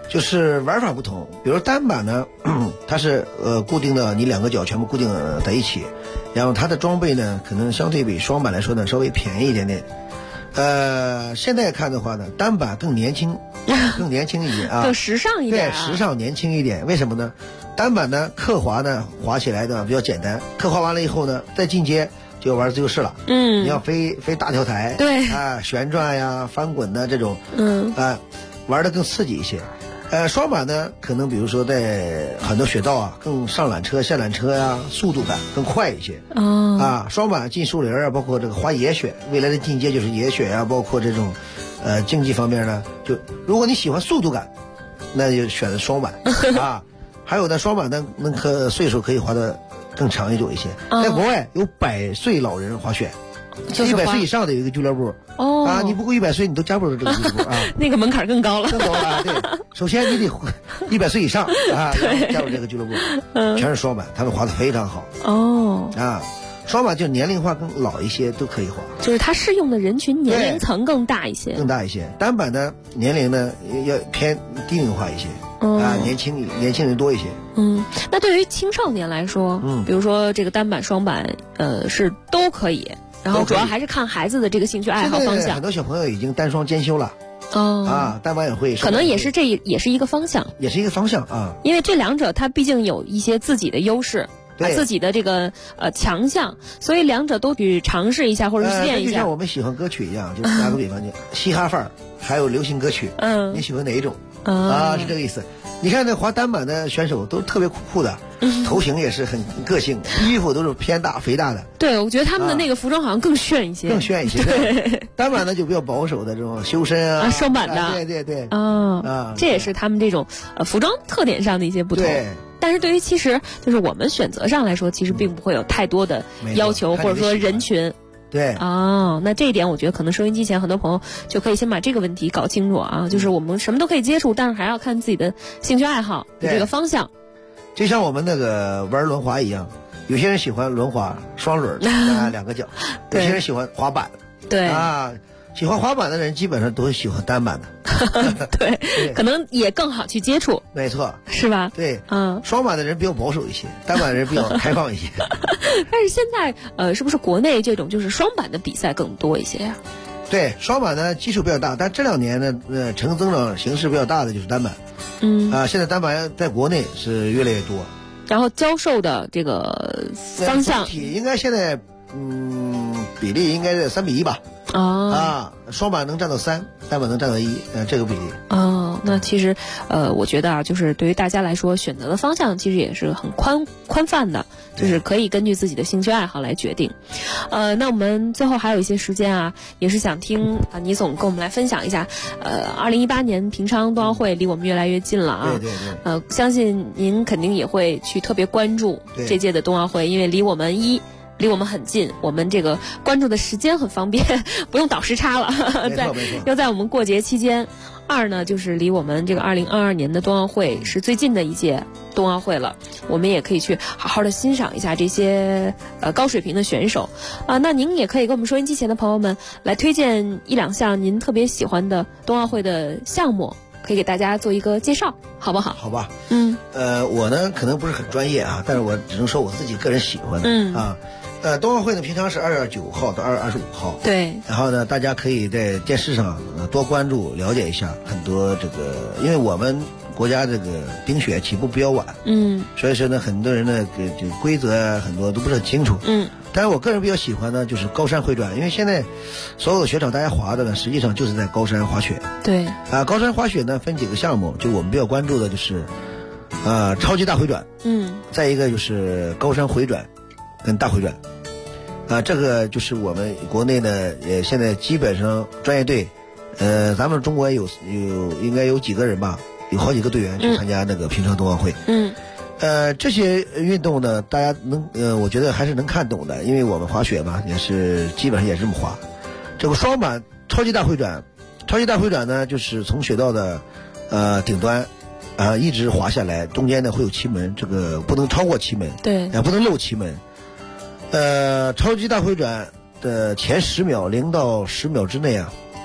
就是玩法不同。比如单板呢，它是固定的，你两个脚全部固定在一起，然后它的装备呢，可能相对比双板来说呢稍微便宜一点点。现在看的话呢，单板更年轻，更年轻一点啊， 更时尚一点、 对，时尚年轻一点。为什么呢？单板呢，刻滑呢，滑起来的比较简单，刻滑完了以后呢，再进阶就要玩自由式了。你要飞大跳台， 对啊，旋转呀、翻滚的这种，玩的更刺激一些。双板呢，可能比如说在很多雪道啊，更上缆车、下缆车呀、速度感更快一些。双板进树林啊，包括这个滑野雪，未来的进阶就是野雪啊，包括这种，竞技方面呢，就如果你喜欢速度感，那就选择双板啊。还有呢，双板呢，岁数可以滑得更长一久一些。在国外有100岁老人滑雪。100岁以上的有一个俱乐部你不过100岁你都加不入这个俱乐部啊， 那个门槛更高了， 更高了。对，首先你得100岁以上加入这个俱乐部，全是双板，他们滑得非常好。双板就年龄化更老一些都可以滑， 就是它适用的人群年龄层更大一些。 单板呢年龄呢要偏低龄化一些。年轻人多一些。 那对于青少年来说，比如说这个单板、双板，是都可以。然后主要还是看孩子的这个兴趣爱好方向。 很多小朋友已经单双兼修了。单板也会， 可能也是也是一个方向， 啊。 因为这两者它毕竟有一些自己的优势。自己的这个强项，所以两者都去尝试一下或者试验一下。 就像我们喜欢歌曲一样，就打个比方，嘻哈范儿，还有流行歌曲，你喜欢哪一种？是这个意思。你看那滑单板的选手都特别酷的，头型也是很个性，衣服都是偏大肥大的。 对，我觉得他们的那个服装好像更炫一些。 对，单板呢就比较保守的这种修身啊， 双板的。 对。 这也是他们这种服装特点上的一些不同。 对。 但是对于其实就是我们选择上来说，其实并不会有太多的要求，或者说人群。 对。 那这一点我觉得可能收音机前很多朋友就可以先把这个问题搞清楚啊，就是我们什么都可以接触，但是还要看自己的兴趣爱好这个方向。 就像我们那个玩轮滑一样，有些人喜欢轮滑双轮两个脚，有些人喜欢滑板。 对。 喜欢滑板的人基本上都喜欢单板的。 对，可能也更好去接触。 没错， 是吧？ 对，双板的人比较保守一些，单板的人比较开放一些。 但是现在是不是国内这种就是双板的比赛更多一些呀？ 对，双板呢基数比较大，但这2年呢呈增长形势比较大的就是单板。现在单板在国内是越来越多。 然后教授的这个方向应该现在比例应该是3比1吧。双板能占到3，单板能占到1，这个比例。 那其实我觉得就是对于大家来说，选择的方向其实也是很宽泛的，就是可以根据自己的兴趣爱好来决定。那我们最后还有一些时间也是想听倪总跟我们来分享一下。2018年平昌冬奥会离我们越来越近了啊。 对。 相信您肯定也会去特别关注这届的冬奥会，因为离我们很近，我们这个关注的时间很方便，不用倒时差了。又在我们过节期间。2呢，就是离我们这个2022年的冬奥会是最近的一届冬奥会了，我们也可以去好好的欣赏一下这些高水平的选手那您也可以跟我们收音机前的朋友们来推荐1、2项您特别喜欢的冬奥会的项目，可以给大家做一个介绍，好不好？ 好吧。我呢可能不是很专业但是我只能说我自己个人喜欢的冬奥会呢，平常是2月9号到2月25号。 对。 然后呢，大家可以在电视上多关注、了解一下很多这个，因为我们国家这个冰雪起步比较晚，所以说呢，很多人呢这规则很多都不是很清楚，但是我个人比较喜欢呢，就是高山回转，因为现在所有的雪场大家滑的呢，实际上就是在高山滑雪。 对。 高山滑雪呢分几个项目，就我们比较关注的就是超级大回转，再一个就是高山回转跟大回转。这个就是我们国内呢，现在基本上专业队，咱们中国也有应该有几个人吧，有好几个队员去参加那个平昌冬奥会。这些运动呢，大家我觉得还是能看懂的，因为我们滑雪嘛，也是基本上也是这么滑。这个双板超级大回转呢，就是从雪道的顶端一直滑下来，中间呢会有旗门，这个不能超过旗门， 对， 不能漏旗门。超级大回转的前10秒，0到10秒之内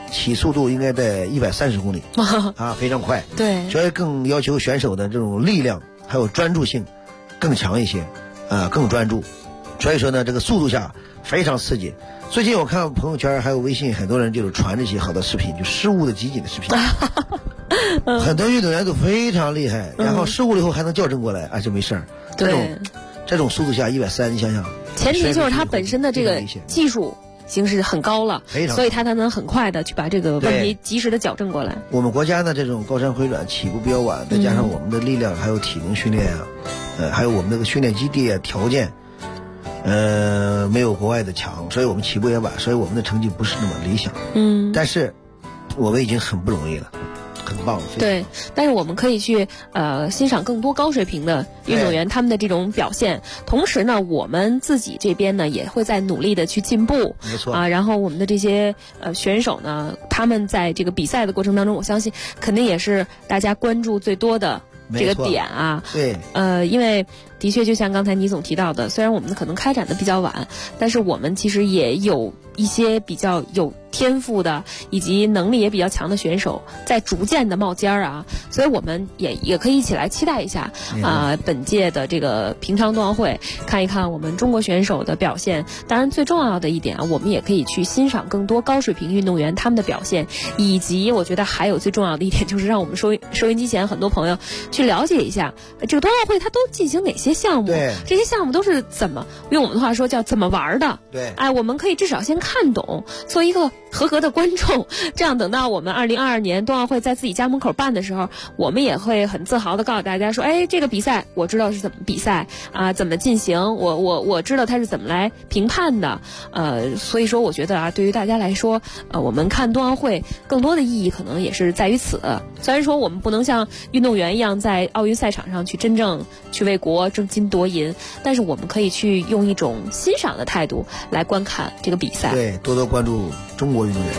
起速度应该在130公里啊，非常快。 对， 所以更要求选手的这种力量还有专注性更强一些，更专注。所以说呢，这个速度下非常刺激。最近我看朋友圈还有微信，很多人就是传这些好的视频，就失误的集锦的视频。很多运动员都非常厉害，然后失误了以后还能校正过来，就没事儿。这种速度下130，你想想， 前提就是他本身的这个技术已经是很高了，所以他才能很快的去把这个问题及时的矫正过来。 我们国家呢，这种高山回转起步比较晚，再加上我们的力量还有体能训练还有我们这个训练基地条件。没有国外的强，所以我们起步也晚，所以我们的成绩不是那么理想。但是我们已经很不容易了，很棒。 对，但是我们可以去欣赏更多高水平的运动员他们的这种表现，同时呢，我们自己这边呢也会在努力的去进步。 没错然后我们的这些选手呢，他们在这个比赛的过程当中，我相信肯定也是大家关注最多的这个点啊。 对， 因为的确就像刚才倪总提到的，虽然我们可能开展的比较晚，但是我们其实也有一些比较有天赋的以及能力也比较强的选手在逐渐的冒尖儿所以我们也可以一起来期待一下本届的这个平昌冬奥会，看一看我们中国选手的表现。当然最重要的一点我们也可以去欣赏更多高水平运动员他们的表现，以及我觉得还有最重要的一点就是让我们收音机前很多朋友去了解一下这个冬奥会它都进行哪些项目，这些项目都是怎么用我们的话说叫怎么玩的。 对， 我们可以至少先看懂，做一个合格的观众，这样等到我们2022年冬奥会在自己家门口办的时候，我们也会很自豪的告诉大家说，这个比赛我知道是怎么比赛怎么进行，我知道它是怎么来评判的。所以说我觉得对于大家来说，我们看冬奥会更多的意义可能也是在于此。虽然说我们不能像运动员一样在奥运赛场上去真正去为国争金夺银，但是我们可以去用一种欣赏的态度来观看这个比赛。 对，多多关注中国运动员。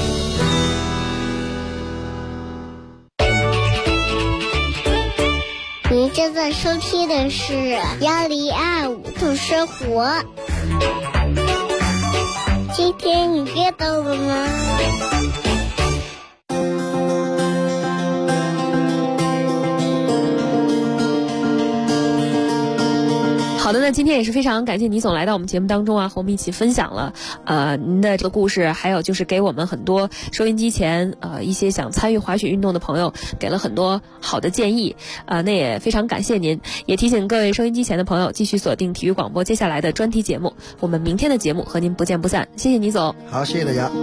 您正在收听的是1025度生活。今天你知道了吗？ 好的，那今天也是非常感谢倪总来到我们节目当中和我们一起分享了您的这个故事，还有就是给我们很多收音机前一些想参与滑雪运动的朋友给了很多好的建议那也非常感谢您，也提醒各位收音机前的朋友继续锁定体育广播接下来的专题节目，我们明天的节目和您不见不散。谢谢倪总。 好，谢谢大家。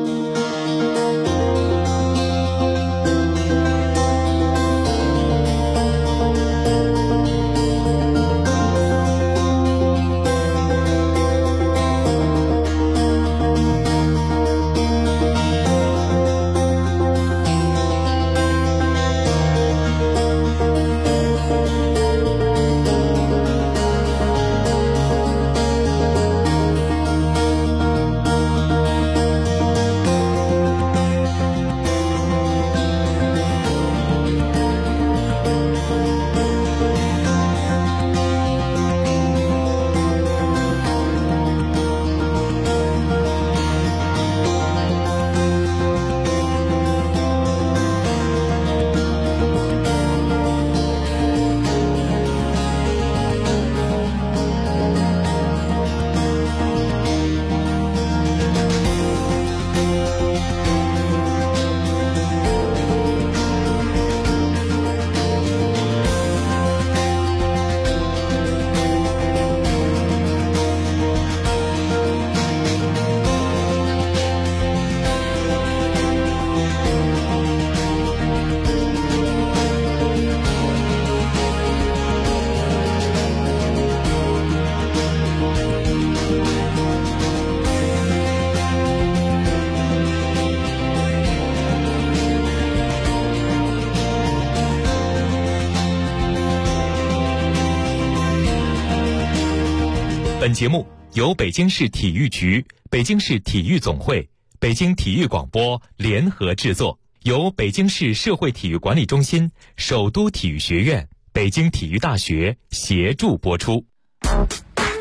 本节目由北京市体育局、北京市体育总会、北京体育广播联合制作，由北京市社会体育管理中心、首都体育学院、北京体育大学协助播出。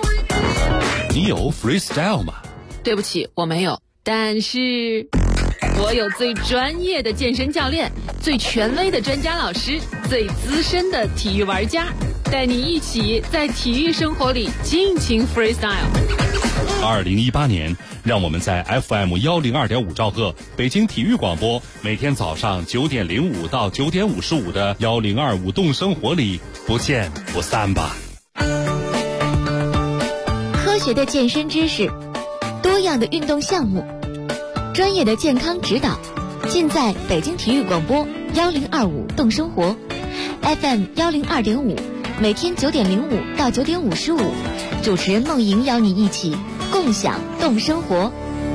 你有 freestyle 吗？ 对不起，我没有，但是所有最专业的健身教练，最权威的专家老师，最资深的体育玩家，带你一起在体育生活里尽情 freestyle。 2018年，让我们在 FM102.5兆赫北京体育广播，每天早上9点05到9点55的1025动生活里不见不散吧。 科学的健身知识，多样的运动项目，专业的健康指导，尽在北京体育广播1025动生活 FM102.5，每天9点05到9点55，主持人梦莹邀你一起共享动生活。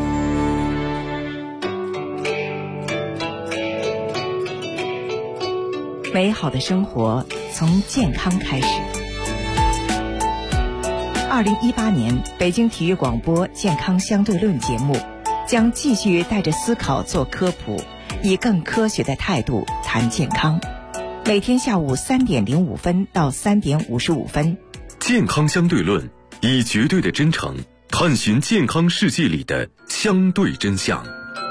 美好的生活从健康开始。2018年北京体育广播健康相对论节目将继续带着思考做科普，以更科学的态度谈健康。每天下午3点05分到3点55分， 健康相对论，以绝对的真诚探寻健康世界里的相对真相。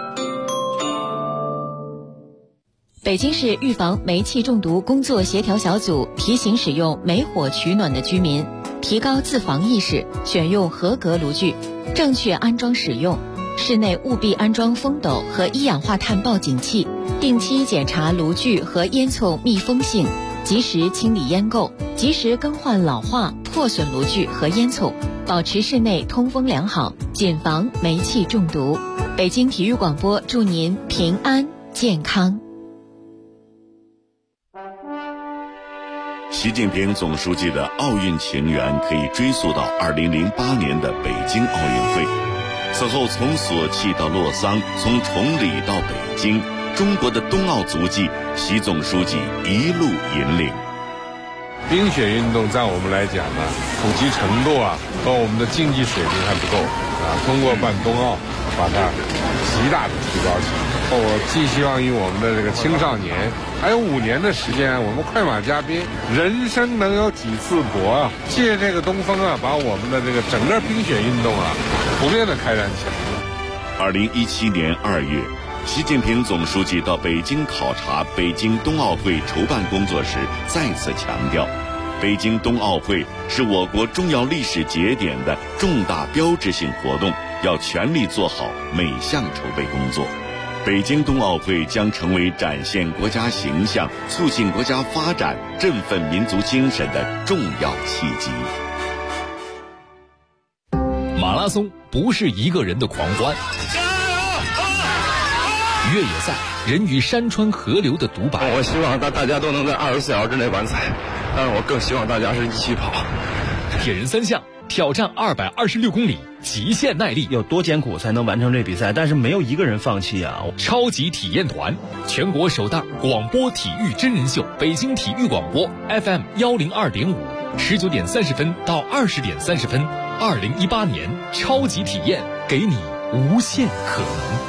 北京市预防煤气中毒工作协调小组提醒使用煤火取暖的居民提高自防意识，选用合格炉具，正确安装使用。室内务必安装风斗和一氧化碳报警器，定期检查炉具和烟囱密封性，及时清理烟垢，及时更换老化破损炉具和烟囱，保持室内通风良好，谨防煤气中毒。北京体育广播祝您平安健康。 习近平总书记的奥运情缘可以追溯到2008年的北京奥运会。此后从索契到洛桑，从崇礼到北京，中国的冬奥足迹，习总书记一路引领。 冰雪运动在我们来讲呢，普及程度和我们的竞技水平还不够通过办冬奥把它极大的提高起来。我寄希望于我们的这个青少年，还有5年的时间，我们快马加鞭，人生能有几次搏借这个东风把我们的这个整个冰雪运动普遍的开展起来。 2017年2月，习近平总书记到北京考察北京冬奥会筹办工作时，再次强调，北京冬奥会是我国重要历史节点的重大标志性活动，要全力做好每项筹备工作。北京冬奥会将成为展现国家形象、促进国家发展、振奋民族精神的重要契机。 马拉松不是一个人的狂欢，越野赛人与山川河流的独白。 我希望大家都能在24小时之内完赛，但是我更希望大家是一起跑。 铁人3项挑战226公里，极限耐力， 有多艰苦才能完成这比赛？但是没有一个人放弃啊！ 超级体验团，全国首档广播体育真人秀，北京体育广播 FM102.5，19点30分到20点30分，2018年超级体验，给你无限可能。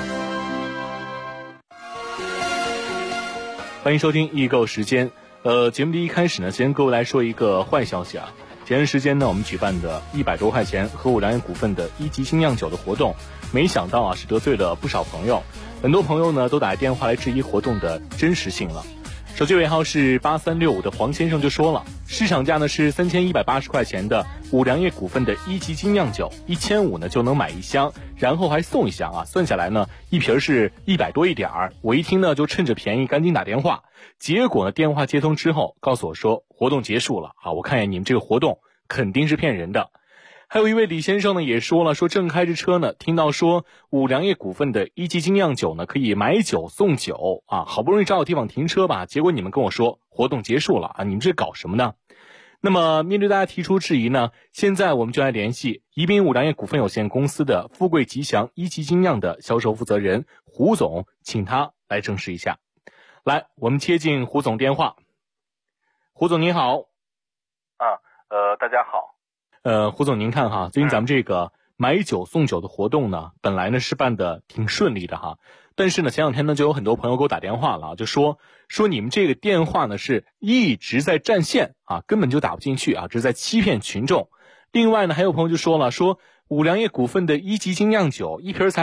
欢迎收听易购时间。节目的一开始呢，先跟各位来说一个坏消息前段时间呢，我们举办的100多块钱和五粮液股份的1级精酿酒的活动，没想到是得罪了不少朋友，很多朋友呢都打电话来质疑活动的真实性了。手机尾号是8365的黄先生就说了，市场价呢是3180块钱的五粮液股份的1级精酿酒，1500呢就能买1箱，然后还送1箱算下来呢一瓶是100多一点儿。我一听呢就趁着便宜赶紧打电话，结果呢电话接通之后告诉我说活动结束了我看见你们这个活动肯定是骗人的。还有一位李先生呢也说了，说正开着车呢，听到说五粮液股份的1级精酿酒呢可以买酒送酒好不容易找到地方停车吧，结果你们跟我说活动结束了你们这搞什么呢？那么面对大家提出质疑呢，现在我们就来联系宜宾五粮液股份有限公司的富贵吉祥1级精酿的销售负责人胡总，请他来证实一下。来，我们接进胡总电话。胡总您好。 大家好。 胡总您看最近咱们这个买酒送酒的活动呢，本来呢是办的挺顺利的但是呢前两天呢就有很多朋友给我打电话了，就说你们这个电话呢是一直在占线根本就打不进去这是在欺骗群众。另外呢还有朋友就说了，说五粮液股份的1级精酿酒一瓶才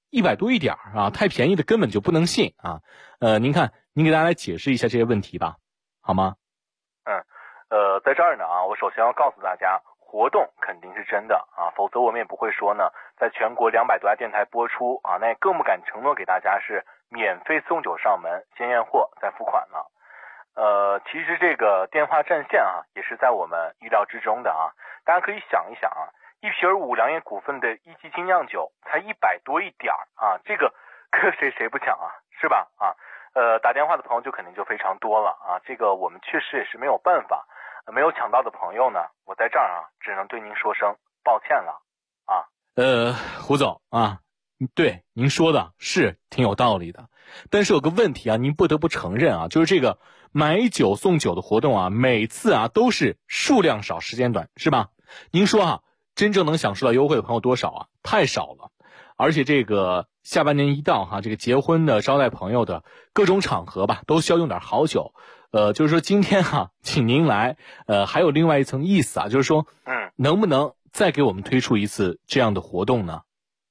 100多一点啊，太便宜的根本就不能信啊。您看，您给大家来解释一下这些问题吧，好吗？ 在这儿呢啊，我首先要告诉大家，活动肯定是真的啊，否则我们也不会说呢，在全国200多家电台播出啊，那也更不敢承诺给大家是免费送酒上门，先验货再付款了。其实这个电话占线啊，也是在我们预料之中的啊。大家可以想一想啊，一瓶五粮液股份的1级精酿酒才100多一点啊，这个搁谁不抢啊，是吧？啊，打电话的朋友就肯定就非常多了啊，这个我们确实也是没有办法。没有抢到的朋友呢，我在这儿啊，只能对您说声抱歉了啊。 胡总啊，对您说的是挺有道理的，但是有个问题啊，您不得不承认啊，就是这个买酒送酒的活动啊，每次啊都是数量少时间短，是吧？您说啊，真正能享受到优惠的朋友多少啊？太少了。而且这个下半年一到哈，这个结婚的、招待朋友的各种场合吧，都需要用点好酒。就是说今天哈，请您来，还有另外一层意思啊，就是说，能不能再给我们推出一次这样的活动呢？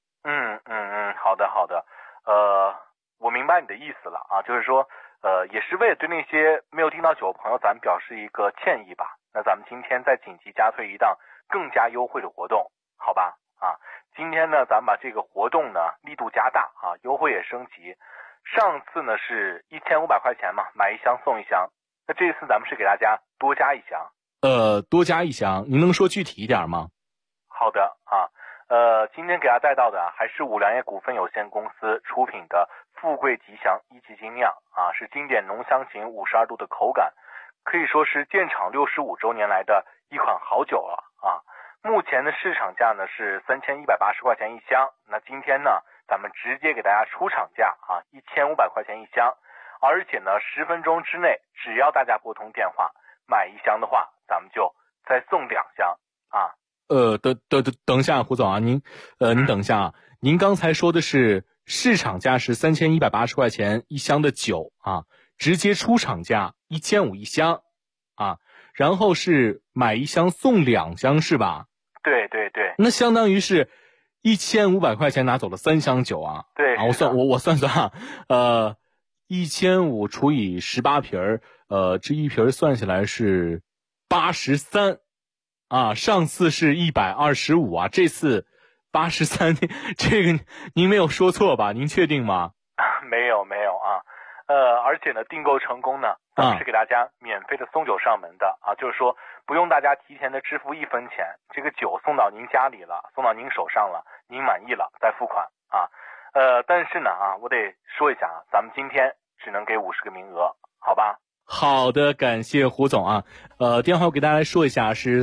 好的，我明白你的意思了啊，就是说，也是为了对那些没有订到酒的朋友，咱们表示一个歉意吧。那咱们今天再紧急加推一档更加优惠的活动，好吧？啊，今天呢，咱们把这个活动呢力度加大啊，优惠也升级。上次呢是1500块钱嘛，买一箱送一箱。那这次咱们是给大家多加一箱。 多加一箱，您能说具体一点吗？ 好的啊，今天给大家带到的还是五粮液股份有限公司出品的富贵吉祥1级精酿啊，是经典浓香型52度的口感，可以说是建厂65周年来的一款好酒了啊。目前的市场价呢是3180块钱一箱，那今天呢咱们直接给大家出厂价啊，1500块钱一箱，而且呢10分钟之内，只要大家拨通电话买一箱的话，咱们就再送2箱啊。 等一下，胡总啊，您等一下啊，您刚才说的是市场价是3180块钱一箱的酒啊，直接出厂价1500一箱啊，然后是买一箱送2箱是吧？ 对， 那相当于是1500块钱拿走了3箱酒啊。 对啊，我算啊，1500除以18瓶这一瓶算下来是83啊，上次是125啊，这次83，这个您没有说错吧？您确定吗？ 没有啊，而且呢，订购成功呢，咱们是给大家免费的送酒上门的啊，就是说不用大家提前的支付1分钱，这个酒送到您家里了，送到您手上了，您满意了再付款啊。但是呢啊，我得说一下啊，咱们今天只能给50个名额，好吧？ 好的，感谢胡总啊。电话我给大家来说一下是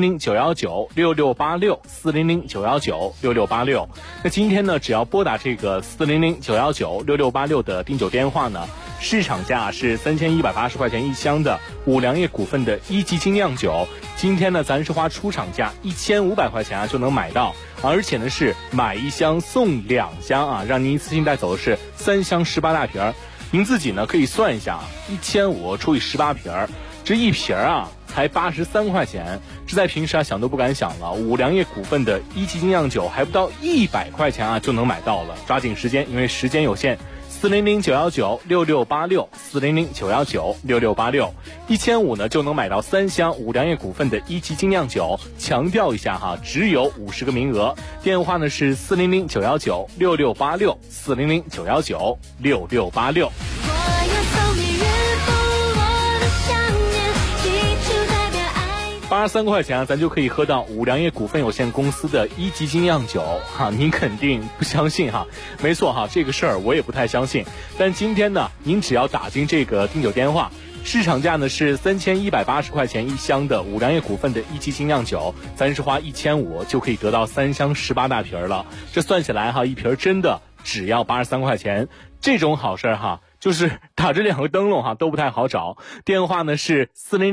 400-919-6686，400-919-6686。那今天呢，只要拨打这个400-919-6686的订酒电话呢，市场价是3180块钱一箱的五粮液股份的1级精酿酒，今天呢，咱是花出厂价1500块钱啊就能买到，而且呢是买一箱送2箱啊，让您一次性带走的是3箱18大瓶。您自己呢可以算一下，1500除以18瓶，这一瓶啊才83块钱，这在平时啊想都不敢想了。五粮液股份的1级精酿酒还不到100块钱啊就能买到了，抓紧时间，因为时间有限。400-919-6686，400-919-6686，1500呢就能买到3箱五粮液股份的1级精酿酒。强调一下哈，只有50个名额。电话呢是400-919-6686，400-919-6686。83块钱啊，咱就可以喝到五粮液股份有限公司的1级精酿酒哈，您肯定不相信哈？没错哈，这个事儿我也不太相信。但今天呢，您只要打进这个订酒电话，市场价呢是3180块钱一箱的五粮液股份的1级精酿酒，咱是花1500就可以得到3箱18大瓶了。这算起来哈，一瓶真的只要83块钱，这种好事哈。就是打着2个灯笼哈都不太好找，电话呢是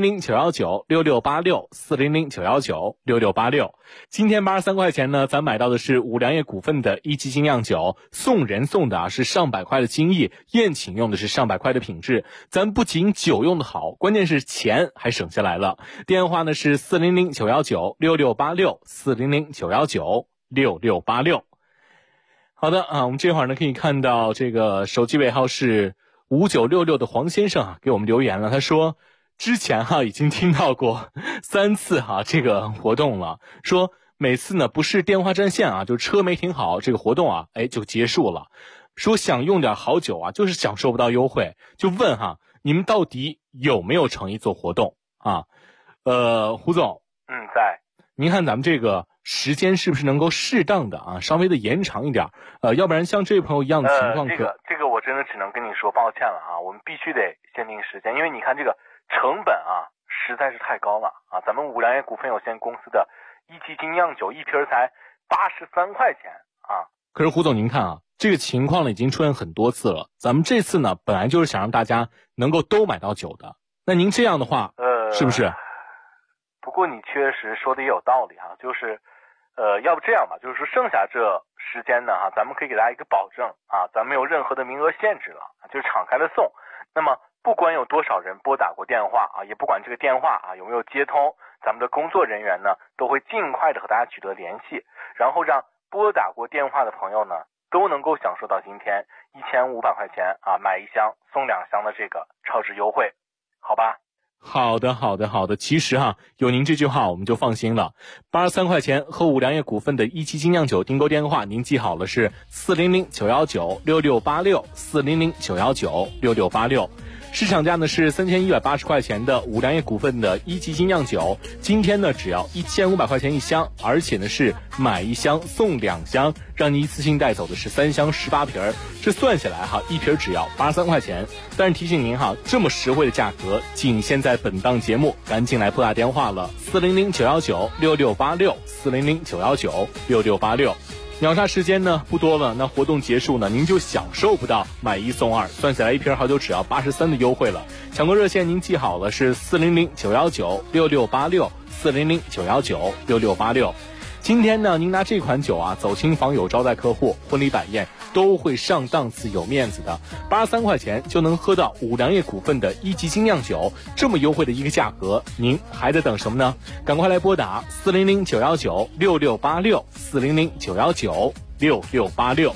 400-919-6686，400-919-6686。今天83块钱呢，咱买到的是五粮液股份的1级精酿酒，送人送的是上百块的精益，宴请用的是上百块的品质。咱不仅酒用的好，关键是钱还省下来了。电话呢是400-919-6686，400-919-6686。 好的啊，我们这会儿呢可以看到这个手机尾号是5966的黄先生啊给我们留言了，他说之前已经听到过3次这个活动了，说每次呢不是电话占线就车没停好，这个活动就结束了，说想用点好酒就是享受不到优惠，就问你们到底有没有诚意做活动啊？胡总， 在。 您看咱们这个时间是不是能够适当的稍微的延长一点？要不然像这位朋友一样的情况这个我真的只能跟你说抱歉了我们必须得限定时间，因为你看这个成本实在是太高了咱们五粮液股份有限公司的一级精酿酒一瓶才83块钱可是胡总您看这个情况呢已经出现很多次了，咱们这次呢本来就是想让大家能够都买到酒的，那您这样的话是不是？ 不过你确实说的也有道理就是要不这样吧，就是说剩下这时间呢咱们可以给大家一个保证咱没有任何的名额限制了，就是敞开的送。那么不管有多少人拨打过电话也不管这个电话有没有接通，咱们的工作人员呢都会尽快的和大家取得联系，然后让拨打过电话的朋友呢都能够享受到今天1500块钱买1箱送2箱的这个超值优惠，好吧？ 好的，其实有您这句话我们就放心了。83块钱和五粮液股份的一期精酿酒订购电话您记好了，是400-919-6686 400-919-6686。市场价呢是3180块钱的五粮液股份的一级精酿酒，今天呢只要1500块钱1箱，而且呢是买1箱送2箱，让你一次性带走的是3箱18瓶，这算下来一瓶只要83块钱。但是提醒您这么实惠的价格仅限在本档节目，赶紧来拨打电话了，400-919-6686 400-919-6686。秒杀时间呢不多了，那活动结束呢您就享受不到买1送2，算下来一瓶好酒只要83的优惠了。抢购热线您记好了，是400-919-6686 400-919-6686。今天呢您拿这款酒走亲访友招待客户婚礼摆宴都会上档次有面子的，83块钱就能喝到五粮液股份的一级精酿酒，这么优惠的一个价格，您还在等什么呢？赶快来拨打400-919-6686 400-919-6686。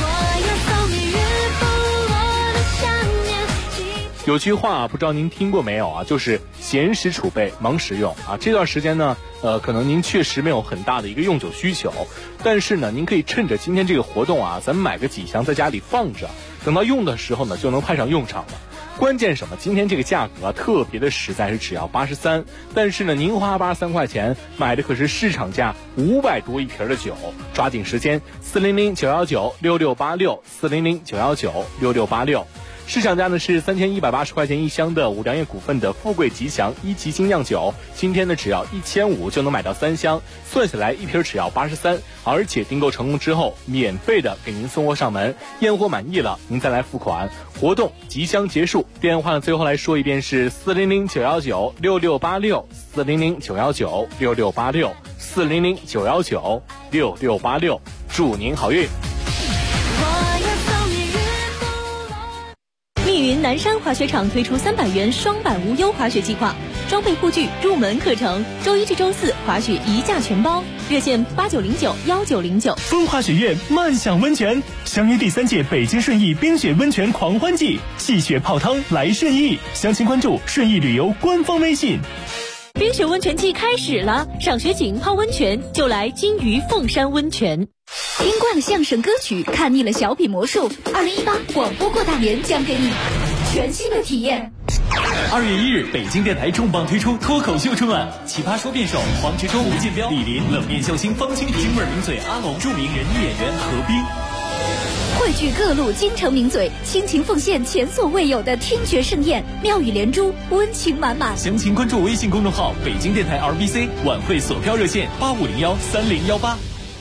有句话不知道您听过没有就是闲时储备，忙时用这段时间呢可能您确实没有很大的一个用酒需求，但是呢您可以趁着今天这个活动咱们买个几箱在家里放着，等到用的时候呢就能派上用场了。关键什么？今天这个价格特别的实在，是只要83，但是呢您花83块钱买的可是市场价500多一瓶的酒，抓紧时间400-919-6686 400-919-6686。市场价呢是3180块钱1箱的五粮液股份的富贵吉祥一级精酿酒，今天呢只要1500就能买到3箱，算下来一瓶只要83，而且订购成功之后免费的给您送货上门，验货满意了您再来付款。活动即将结束，电话呢最后来说一遍是400-919-6686 400-919-6686 400-919-6686，祝您好运。 密云南山滑雪场推出300元双板无忧滑雪计划，装备护具、入门课程，周1至周4滑雪1价全包，热线8909-1909。 风华雪苑慢享温泉，相约第3届北京顺义冰雪温泉狂欢季，戏雪泡汤来顺义，详情关注顺义旅游官方微信。 冰雪温泉季开始了，赏雪景泡温泉就来金鱼凤山温泉。 听惯了相声歌曲，看腻了小品魔术，2018广播过大年将给你全新的体验。 2月1日，北京电台重磅推出脱口秀春晚，奇葩说辩手黄执中、吴建彪、李林，冷面笑星方清平，京味名嘴阿龙，著名人艺演员何冰。 汇聚各路京城名嘴，倾情奉献前所未有的听觉盛宴，妙语连珠，温情满满。 详情关注微信公众号北京电台 RBC， 晚会索票热线85013018。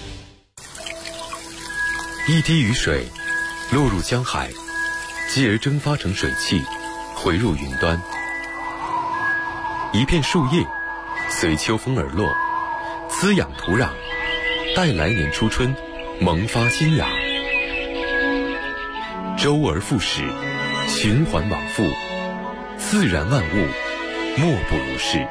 一滴雨水落入江海，继而蒸发成水汽，回入云端。一片树叶随秋风而落，滋养土壤，待来年初春萌发新芽。周而复始，循环往复，自然万物莫不如是。